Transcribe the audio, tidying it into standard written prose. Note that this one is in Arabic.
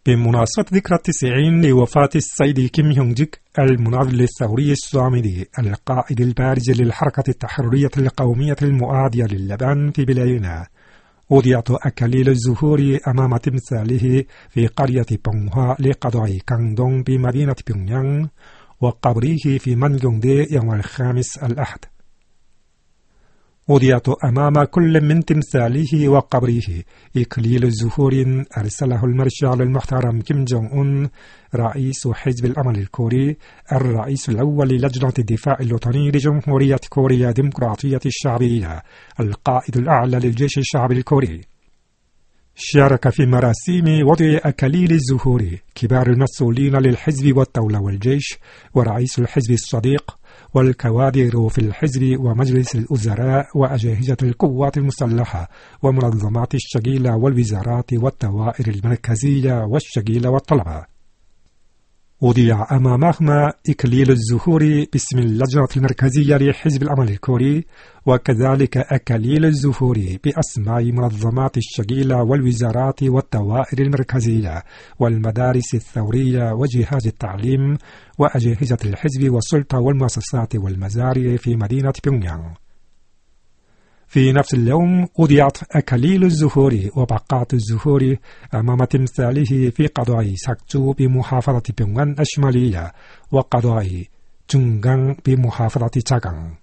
بمناسبة ذكرى 90 لوفاة السيد كيم هيونج جيك المناضل الثوري الصامد القائد البارز للحركة التحررية القومية المعادية لليابان في بلاينا، وضعت أكاليل الزهور أمام تمثاله في قرية بونغوا لقضاء كاندونغ بمدينة بيونغيانغ، وقبره في منجونغدي يوم الخامس الأحد. وضعت أمام كل من تمثاله وقبره إكليل زهور أرسله المرشال المحترم كيم جونغ أون رئيس حزب الأمل الكوري، الرئيس الأول للجنة الدفاع الوطني لجمهورية كوريا الديمقراطية الشعبية، القائد الأعلى للجيش الشعبي الكوري. شارك في مراسم وضع أكاليل الزهور كبار المسؤولين للحزب والدولة والجيش ورئيس الحزب الصديق والكوادر في الحزب ومجلس الوزراء وأجهزة القوات المسلحة ومنظمات الشغيلة والوزارات والدوائر المركزية والشغيلة والطلبة. وضع أمامهما إكليل الزهور باسم اللجنة المركزية لحزب الأمل الكوري، وكذلك أكاليل الزهور بأسماء منظمات الشغيلة والوزارات والدوائر المركزية والمدارس الثورية وجهاز التعليم وأجهزة الحزب والسلطة والمؤسسات والمزارع في مدينة بيونغيانغ. في نفس اليوم وضعت أكاليل الزهور وبقعة الزهور أمام تمثاله في قضاء ساكجو بمحافظة بيونغان الشمالية وقضاء جونغان بمحافظة جاغان.